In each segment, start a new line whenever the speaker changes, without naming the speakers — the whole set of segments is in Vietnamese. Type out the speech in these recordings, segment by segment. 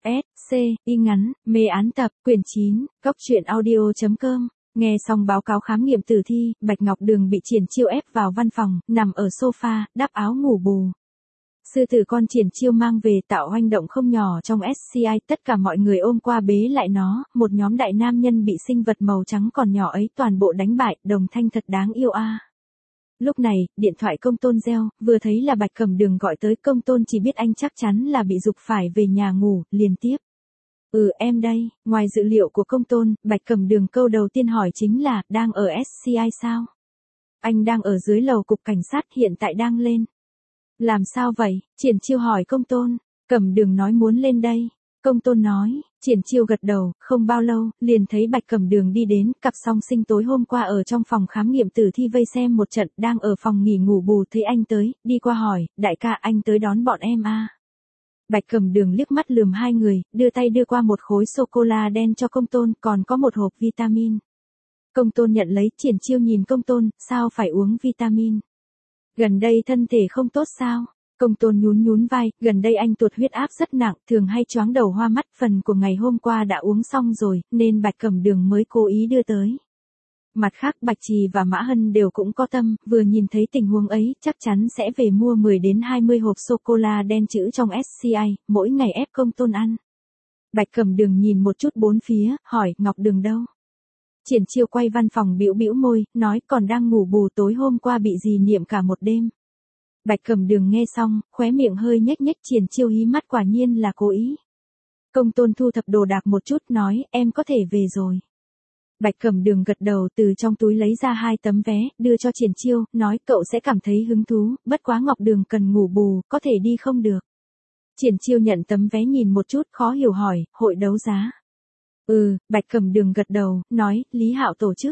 S, C, y ngắn, mê án tập, quyển 9, Cốc truyện audio.com. Nghe xong báo cáo khám nghiệm tử thi, Bạch Ngọc Đường bị Triển Chiêu ép vào văn phòng, nằm ở sofa, đắp áo ngủ bù. Sư tử con Triển Chiêu mang về tạo hoành động không nhỏ trong SCI, tất cả mọi người ôm qua bế lại nó, một nhóm đại nam nhân bị sinh vật màu trắng còn nhỏ ấy toàn bộ đánh bại, Đồng Thanh thật đáng yêu a. Lúc này, điện thoại Công Tôn reo, vừa thấy là Bạch Cẩm Đường gọi tới. Công Tôn chỉ biết anh chắc chắn là bị giục phải về nhà ngủ, liền tiếp. Em đây. Ngoài dự liệu của Công Tôn, Bạch Cẩm Đường câu đầu tiên hỏi chính là, đang ở SCI sao? Anh đang ở dưới lầu cục cảnh sát, hiện tại đang lên. Làm sao vậy? Triển Chiêu hỏi Công Tôn. Cẩm Đường nói muốn lên đây. Công Tôn nói. Triển Chiêu gật đầu, không bao lâu, liền thấy Bạch Cẩm Đường đi đến. Cặp song sinh tối hôm qua ở trong phòng khám nghiệm tử thi vây xem một trận, đang ở phòng nghỉ ngủ bù thấy anh tới, đi qua hỏi, đại ca anh tới đón bọn em à? Bạch Cẩm Đường liếc mắt lườm hai người, đưa tay đưa qua một khối sô-cô-la đen cho Công Tôn, còn có một hộp vitamin. Công Tôn nhận lấy. Triển Chiêu nhìn Công Tôn, sao phải uống vitamin? Gần đây thân thể không tốt sao? Công Tôn nhún vai, gần đây anh tụt huyết áp rất nặng, thường hay choáng đầu hoa mắt, phần của ngày hôm qua đã uống xong rồi, nên Bạch Cẩm Đường mới cố ý đưa tới. Mặt khác Bạch Trì và Mã Hân đều cũng có tâm, vừa nhìn thấy tình huống ấy, chắc chắn sẽ về mua 10 đến 20 hộp sô-cô-la đen chữ trong SCI, mỗi ngày ép Công Tôn ăn. Bạch Cẩm Đường nhìn một chút bốn phía, hỏi, Ngọc Đường đâu? Triển Chiêu quay văn phòng bĩu môi, nói còn đang ngủ bù, tối hôm qua bị dì niệm cả một đêm. Bạch Cẩm Đường nghe xong, khóe miệng hơi nhếch, Triển Chiêu hí mắt, quả nhiên là cố ý. Công Tôn thu thập đồ đạc một chút, nói, em có thể về rồi. Bạch Cẩm Đường gật đầu, từ trong túi lấy ra 2 tấm vé, đưa cho Triển Chiêu, nói cậu sẽ cảm thấy hứng thú, bất quá Ngọc Đường cần ngủ bù, có thể đi không được. Triển Chiêu nhận tấm vé nhìn một chút, khó hiểu hỏi, hội đấu giá. Bạch Cẩm Đường gật đầu, nói, Lý Hạo tổ chức.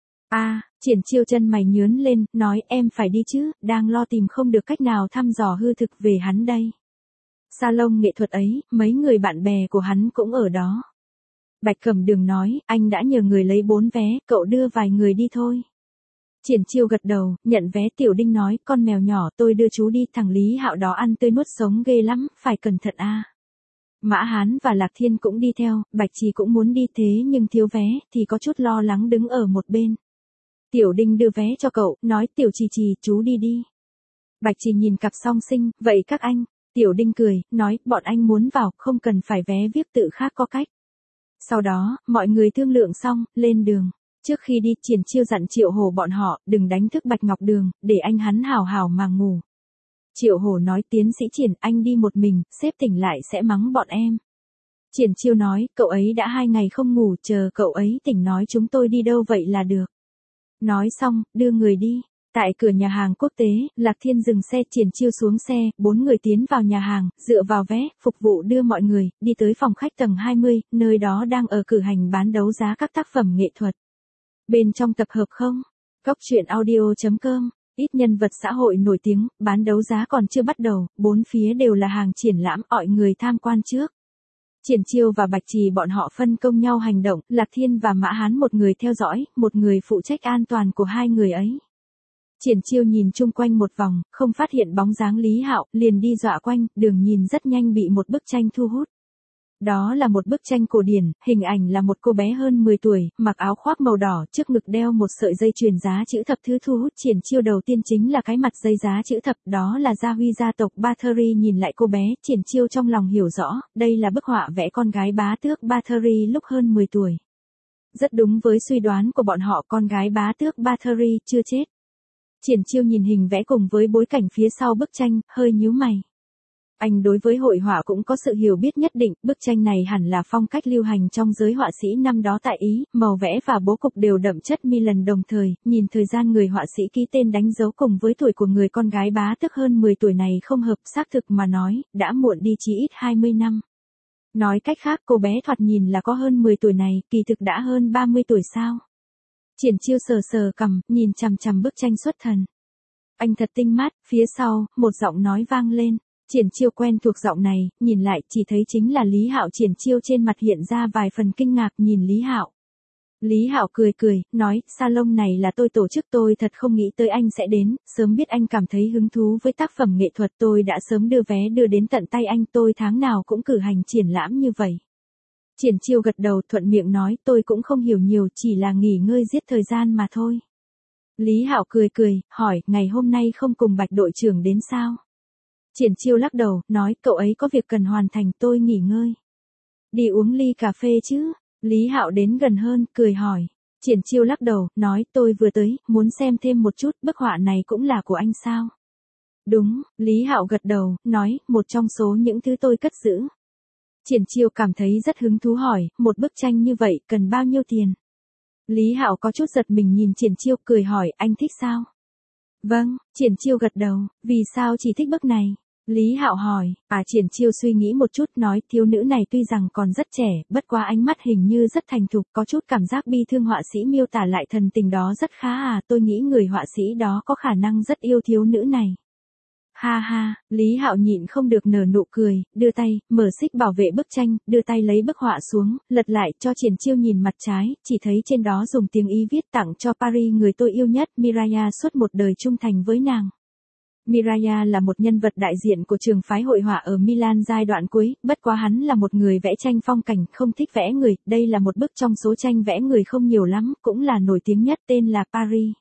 Triển Chiêu chân mày nhướng lên, nói, em phải đi chứ, đang lo tìm không được cách nào thăm dò hư thực về hắn đây. Salon nghệ thuật ấy, mấy người bạn bè của hắn cũng ở đó. Bạch Cẩm Đường nói, anh đã nhờ người lấy 4 vé, cậu đưa vài người đi thôi. Triển Chiêu gật đầu, nhận vé. Tiểu Đinh nói, con mèo nhỏ tôi đưa chú đi, thằng Lý Hạo đó ăn tươi nuốt sống ghê lắm, phải cẩn thận a. Mã Hán và Lạc Thiên cũng đi theo, Bạch Trì cũng muốn đi thế nhưng thiếu vé, thì có chút lo lắng đứng ở một bên. Tiểu Đinh đưa vé cho cậu, nói, Tiểu Trì chú đi đi. Bạch Trì nhìn cặp song sinh, vậy các anh? Tiểu Đinh cười, nói, bọn anh muốn vào, không cần phải vé VIP tự khác có cách. Sau đó, mọi người thương lượng xong, lên đường. Trước khi đi, Triển Chiêu dặn Triệu Hổ bọn họ, đừng đánh thức Bạch Ngọc Đường, để anh hắn hào hào mà ngủ. Triệu Hổ nói, tiến sĩ Triển, anh đi một mình, sếp tỉnh lại sẽ mắng bọn em. Triển Chiêu nói, cậu ấy đã 2 ngày không ngủ, chờ cậu ấy tỉnh nói chúng tôi đi đâu vậy là được. Nói xong, đưa người đi. Tại cửa nhà hàng quốc tế, Lạc Thiên dừng xe, Triển Chiêu xuống xe, 4 người tiến vào nhà hàng, dựa vào vé, phục vụ đưa mọi người, đi tới phòng khách tầng 20, nơi đó đang ở cử hành bán đấu giá các tác phẩm nghệ thuật. Bên trong tập hợp không? Cốc truyện audio.com, ít nhân vật xã hội nổi tiếng, bán đấu giá còn chưa bắt đầu, 4 phía đều là hàng triển lãm, mọi người tham quan trước. Triển Chiêu và Bạch Trì bọn họ phân công nhau hành động, Lạc Thiên và Mã Hán một người theo dõi, một người phụ trách an toàn của hai người ấy. Triển Chiêu nhìn chung quanh một vòng, không phát hiện bóng dáng Lý Hạo, liền đi dọa quanh, đường nhìn rất nhanh bị một bức tranh thu hút. Đó là một bức tranh cổ điển, hình ảnh là một cô bé hơn 10 tuổi, mặc áo khoác màu đỏ, trước ngực đeo một sợi dây chuyền giá chữ thập. Thứ thu hút Triển Chiêu đầu tiên chính là cái mặt dây giá chữ thập, đó là gia huy gia tộc Bathory. Nhìn lại cô bé, Triển Chiêu trong lòng hiểu rõ, đây là bức họa vẽ con gái bá tước Bathory lúc hơn 10 tuổi. Rất đúng với suy đoán của bọn họ, con gái bá tước Bathory chưa chết. Triển Chiêu nhìn hình vẽ cùng với bối cảnh phía sau bức tranh, hơi nhíu mày. Anh đối với hội họa cũng có sự hiểu biết nhất định, bức tranh này hẳn là phong cách lưu hành trong giới họa sĩ năm đó tại Ý, màu vẽ và bố cục đều đậm chất Milan đồng thời, nhìn thời gian người họa sĩ ký tên đánh dấu cùng với tuổi của người con gái bá tước hơn 10 tuổi này không hợp, xác thực mà nói, đã muộn đi chí ít 20 năm. Nói cách khác, cô bé thoạt nhìn là có hơn 10 tuổi này, kỳ thực đã hơn 30 tuổi sao? Triển Chiêu sờ cằm, nhìn chằm chằm bức tranh xuất thần. Anh thật tinh mắt, phía sau, một giọng nói vang lên. Triển Chiêu quen thuộc giọng này, nhìn lại chỉ thấy chính là Lý Hạo. Triển Chiêu trên mặt hiện ra vài phần kinh ngạc, nhìn Lý Hạo. Lý Hạo cười cười, nói, salon này là tôi tổ chức, tôi thật không nghĩ tới anh sẽ đến, sớm biết anh cảm thấy hứng thú với tác phẩm nghệ thuật tôi đã sớm đưa vé đưa đến tận tay anh, tôi tháng nào cũng cử hành triển lãm như vậy. Triển Chiêu gật đầu thuận miệng nói, tôi cũng không hiểu nhiều, chỉ là nghỉ ngơi giết thời gian mà thôi. Lý Hạo cười cười, hỏi, ngày hôm nay không cùng Bạch đội trưởng đến sao? Triển Chiêu lắc đầu, nói, cậu ấy có việc cần hoàn thành, tôi nghỉ ngơi. Đi uống ly cà phê chứ? Lý Hạo đến gần hơn, cười hỏi. Triển Chiêu lắc đầu, nói, tôi vừa tới, muốn xem thêm một chút, bức họa này cũng là của anh sao? Đúng, Lý Hạo gật đầu, nói, một trong số những thứ tôi cất giữ. Triển Chiêu cảm thấy rất hứng thú hỏi, một bức tranh như vậy cần bao nhiêu tiền? Lý Hạo có chút giật mình nhìn Triển Chiêu, cười hỏi, anh thích sao? Vâng, Triển Chiêu gật đầu, vì sao chỉ thích bức này? Lý Hạo hỏi, Triển Chiêu suy nghĩ một chút nói, thiếu nữ này tuy rằng còn rất trẻ, bất quá ánh mắt hình như rất thành thục, có chút cảm giác bi thương, họa sĩ miêu tả lại thần tình đó rất khá tôi nghĩ người họa sĩ đó có khả năng rất yêu thiếu nữ này. Ha ha, Lý Hạo nhịn không được nở nụ cười, đưa tay, mở xích bảo vệ bức tranh, đưa tay lấy bức họa xuống, lật lại cho Triển Chiêu nhìn mặt trái, chỉ thấy trên đó dùng tiếng Ý viết tặng cho Paris người tôi yêu nhất, Miraya suốt một đời trung thành với nàng. Miraya là một nhân vật đại diện của trường phái hội họa ở Milan giai đoạn cuối, bất quá hắn là một người vẽ tranh phong cảnh, không thích vẽ người, đây là một bức trong số tranh vẽ người không nhiều lắm, cũng là nổi tiếng nhất, tên là Paris.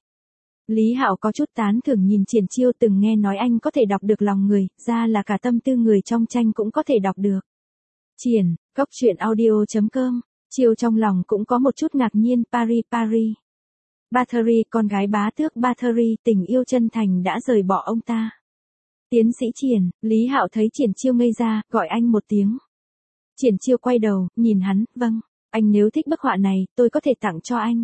Lý Hạo có chút tán thưởng nhìn Triển Chiêu, từng nghe nói anh có thể đọc được lòng người, ra là cả tâm tư người trong tranh cũng có thể đọc được. Triển, cốc truyện audio.com, Chiêu trong lòng cũng có một chút ngạc nhiên, Paris. Bathory, con gái bá tước Bathory, tình yêu chân thành đã rời bỏ ông ta. Tiến sĩ Triển, Lý Hạo thấy Triển Chiêu ngây ra, gọi anh một tiếng. Triển Chiêu quay đầu, nhìn hắn, vâng, anh nếu thích bức họa này, tôi có thể tặng cho anh.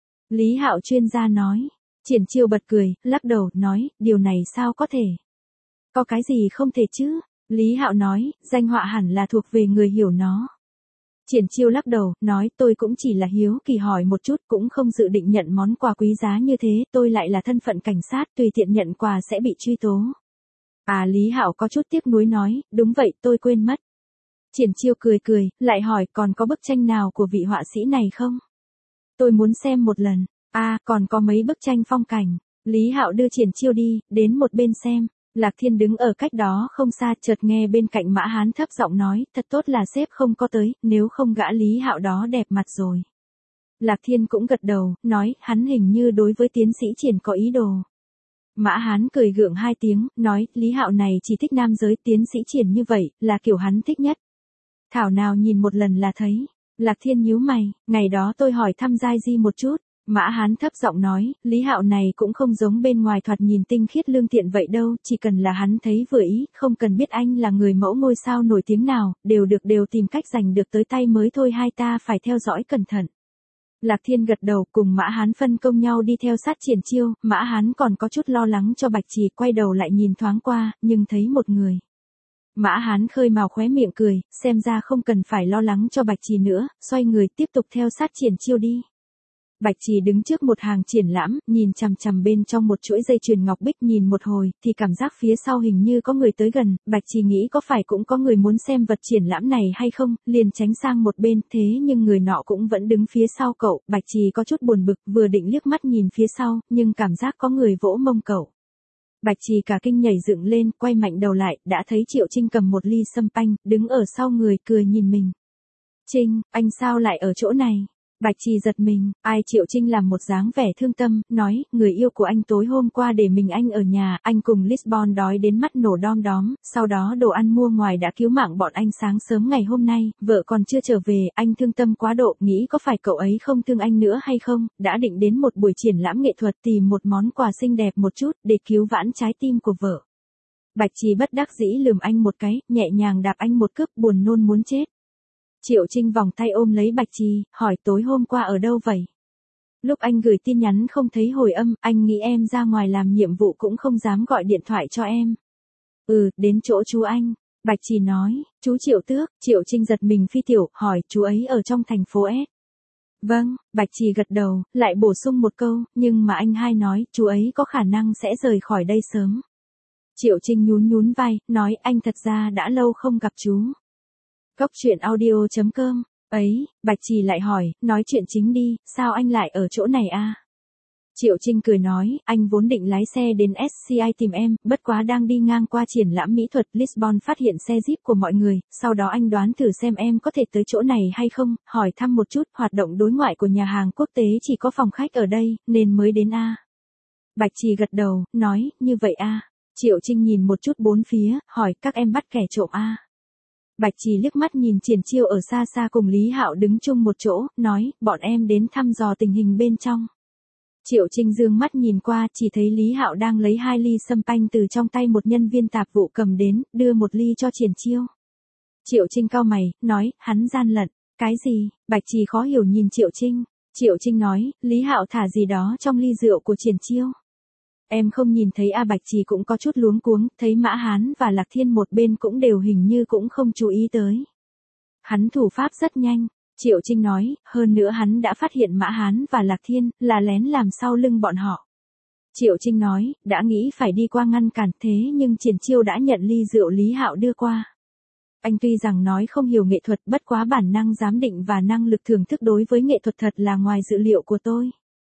Lý Hạo chuyên gia nói. Triển Chiêu bật cười, lắc đầu, nói, điều này sao có thể? Có cái gì không thể chứ? Lý Hạo nói, danh họa hẳn là thuộc về người hiểu nó. Triển Chiêu lắc đầu, nói, tôi cũng chỉ là hiếu kỳ hỏi một chút, cũng không dự định nhận món quà quý giá như thế, tôi lại là thân phận cảnh sát, tùy tiện nhận quà sẽ bị truy tố. Lý Hạo có chút tiếc nuối nói, đúng vậy, tôi quên mất. Triển Chiêu cười, lại hỏi, còn có bức tranh nào của vị họa sĩ này không? Tôi muốn xem một lần. Còn có mấy bức tranh phong cảnh. Lý Hạo đưa Triển Chiêu đi, đến một bên xem. Lạc Thiên đứng ở cách đó không xa, chợt nghe bên cạnh Mã Hán thấp giọng nói, thật tốt là sếp không có tới, nếu không gã Lý Hạo đó đẹp mặt rồi. Lạc Thiên cũng gật đầu, nói, hắn hình như đối với tiến sĩ Triển có ý đồ. Mã Hán cười gượng hai tiếng, nói, Lý Hạo này chỉ thích nam giới, tiến sĩ Triển như vậy, là kiểu hắn thích nhất. Thảo nào nhìn một lần là thấy. Lạc Thiên nhíu mày, ngày đó tôi hỏi thăm Giai Di một chút. Mã Hán thấp giọng nói, Lý Hạo này cũng không giống bên ngoài thoạt nhìn tinh khiết lương thiện vậy đâu, chỉ cần là hắn thấy vừa ý, không cần biết anh là người mẫu ngôi sao nổi tiếng nào, đều tìm cách giành được tới tay mới thôi, hai ta phải theo dõi cẩn thận. Lạc Thiên gật đầu, cùng Mã Hán phân công nhau đi theo sát Triển Chiêu, Mã Hán còn có chút lo lắng cho Bạch Trì, quay đầu lại nhìn thoáng qua, nhưng thấy một người. Mã Hán khơi mào khóe miệng cười, xem ra không cần phải lo lắng cho Bạch Trì nữa, xoay người tiếp tục theo sát Triển Chiêu đi. Bạch Trì đứng trước một hàng triển lãm, nhìn chằm chằm bên trong một chuỗi dây chuyền ngọc bích, nhìn một hồi, thì cảm giác phía sau hình như có người tới gần, Bạch Trì nghĩ có phải cũng có người muốn xem vật triển lãm này hay không, liền tránh sang một bên, thế nhưng người nọ cũng vẫn đứng phía sau cậu, Bạch Trì có chút buồn bực, vừa định liếc mắt nhìn phía sau, nhưng cảm giác có người vỗ mông cậu. Bạch Trì cả kinh nhảy dựng lên, quay mạnh đầu lại, đã thấy Triệu Trinh cầm một ly sâm panh, đứng ở sau người, cười nhìn mình. Trinh, anh sao lại ở chỗ này? Bạch Trì giật mình, Triệu Trinh làm một dáng vẻ thương tâm, nói, người yêu của anh tối hôm qua để mình anh ở nhà, anh cùng Lisbon đói đến mắt nổ đom đóm, sau đó đồ ăn mua ngoài đã cứu mạng bọn anh sáng sớm ngày hôm nay, vợ còn chưa trở về, anh thương tâm quá độ, nghĩ có phải cậu ấy không thương anh nữa hay không, đã định đến một buổi triển lãm nghệ thuật tìm một món quà xinh đẹp một chút, để cứu vãn trái tim của vợ. Bạch Trì bất đắc dĩ lườm anh một cái, nhẹ nhàng đạp anh một cước, buồn nôn muốn chết. Triệu Trinh vòng tay ôm lấy Bạch Trì, hỏi tối hôm qua ở đâu vậy? Lúc anh gửi tin nhắn không thấy hồi âm, anh nghĩ em ra ngoài làm nhiệm vụ cũng không dám gọi điện thoại cho em. Đến chỗ chú anh. Bạch Trì nói, chú Triệu Tước. Triệu Trinh giật mình phi tiểu, hỏi chú ấy ở trong thành phố S. Vâng, Bạch Trì gật đầu, lại bổ sung một câu, nhưng mà anh hai nói, chú ấy có khả năng sẽ rời khỏi đây sớm. Triệu Trinh nhún vai, nói anh thật ra đã lâu không gặp chú. Cốc truyện audio.com Ấy, Bạch Trì lại hỏi, nói chuyện chính đi, sao anh lại ở chỗ này a? Triệu Trinh cười nói, anh vốn định lái xe đến SCI tìm em, bất quá đang đi ngang qua triển lãm mỹ thuật Lisbon phát hiện xe Jeep của mọi người, sau đó anh đoán thử xem em có thể tới chỗ này hay không, hỏi thăm một chút, hoạt động đối ngoại của nhà hàng quốc tế chỉ có phòng khách ở đây, nên mới đến a. Bạch Trì gật đầu, nói, như vậy a. Triệu Trinh nhìn một chút bốn phía, hỏi, các em bắt kẻ trộm a. Bạch Trì liếc mắt nhìn Triển Chiêu ở xa xa cùng Lý Hạo đứng chung một chỗ, nói, bọn em đến thăm dò tình hình bên trong. Triệu Trinh dương mắt nhìn qua, chỉ thấy Lý Hạo đang lấy 2 ly sâm panh từ trong tay một nhân viên tạp vụ cầm đến, đưa 1 ly cho Triển Chiêu. Triệu Trinh cau mày, nói, hắn gian lận, cái gì? Bạch Trì khó hiểu nhìn Triệu Trinh. Triệu Trinh nói, Lý Hạo thả gì đó trong ly rượu của Triển Chiêu. Em không nhìn thấy a. Bạch Trì cũng có chút luống cuống, thấy Mã Hán và Lạc Thiên một bên cũng đều hình như cũng không chú ý tới. Hắn thủ pháp rất nhanh. Triệu Trinh nói, hơn nữa hắn đã phát hiện Mã Hán và Lạc Thiên, là lén làm sau lưng bọn họ. Triệu Trinh nói, đã nghĩ phải đi qua ngăn cản thế nhưng Triển Chiêu đã nhận ly rượu Lý Hạo đưa qua. Anh tuy rằng nói không hiểu nghệ thuật bất quá bản năng giám định và năng lực thưởng thức đối với nghệ thuật thật là ngoài dự liệu của tôi.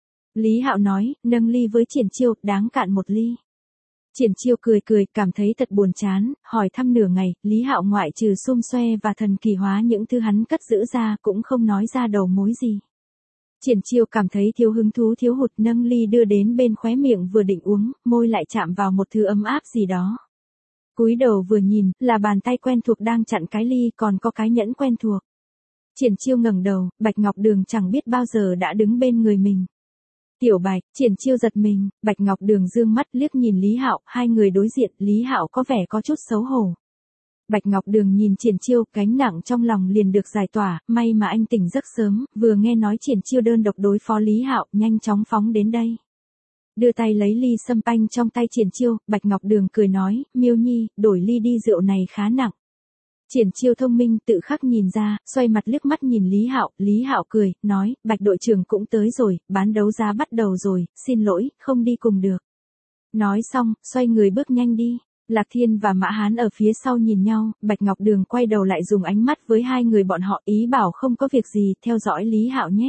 Lý Hạo nói, nâng ly với Triển Chiêu, đáng cạn 1 ly. Triển Chiêu cười cười, cảm thấy thật buồn chán, hỏi thăm nửa ngày, Lý Hạo ngoại trừ xum xoe và thần kỳ hóa những thứ hắn cất giữ ra cũng không nói ra đầu mối gì. Triển Chiêu cảm thấy thiếu hứng thú thiếu hụt, nâng ly đưa đến bên khóe miệng vừa định uống, môi lại chạm vào một thứ ấm áp gì đó. Cúi đầu vừa nhìn, là bàn tay quen thuộc đang chặn cái ly, còn có cái nhẫn quen thuộc. Triển Chiêu ngẩng đầu, Bạch Ngọc Đường chẳng biết bao giờ đã đứng bên người mình. Tiểu Bạch, Triển Chiêu giật mình, Bạch Ngọc Đường dương mắt liếc nhìn Lý Hạo, hai người đối diện, Lý Hạo có vẻ có chút xấu hổ. Bạch Ngọc Đường nhìn Triển Chiêu, gánh nặng trong lòng liền được giải tỏa, may mà anh tỉnh giấc sớm, vừa nghe nói Triển Chiêu đơn độc đối phó Lý Hạo, nhanh chóng phóng đến đây. Đưa tay lấy ly sâm panh trong tay Triển Chiêu, Bạch Ngọc Đường cười nói, Miêu Nhi, đổi ly đi, rượu này khá nặng. Triển Chiêu thông minh tự khắc nhìn ra, xoay mặt liếc mắt nhìn Lý Hạo cười, nói, Bạch đội trưởng cũng tới rồi, bán đấu giá bắt đầu rồi, xin lỗi, không đi cùng được. Nói xong, xoay người bước nhanh đi. Lạc Thiên và Mã Hán ở phía sau nhìn nhau, Bạch Ngọc Đường quay đầu lại dùng ánh mắt với hai người bọn họ, ý bảo không có việc gì, theo dõi Lý Hạo nhé.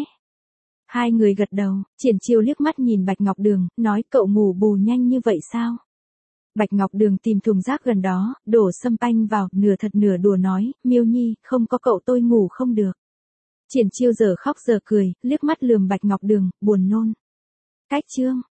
Hai người gật đầu, Triển Chiêu liếc mắt nhìn Bạch Ngọc Đường, nói, cậu ngủ bù nhanh như vậy sao? Bạch Ngọc Đường tìm thùng rác gần đó, đổ sâm panh vào, nửa thật nửa đùa nói, Miêu Nhi, không có cậu tôi ngủ không được. Triển Chiêu giờ khóc giờ cười, liếc mắt lườm Bạch Ngọc Đường, buồn nôn. Cách chương.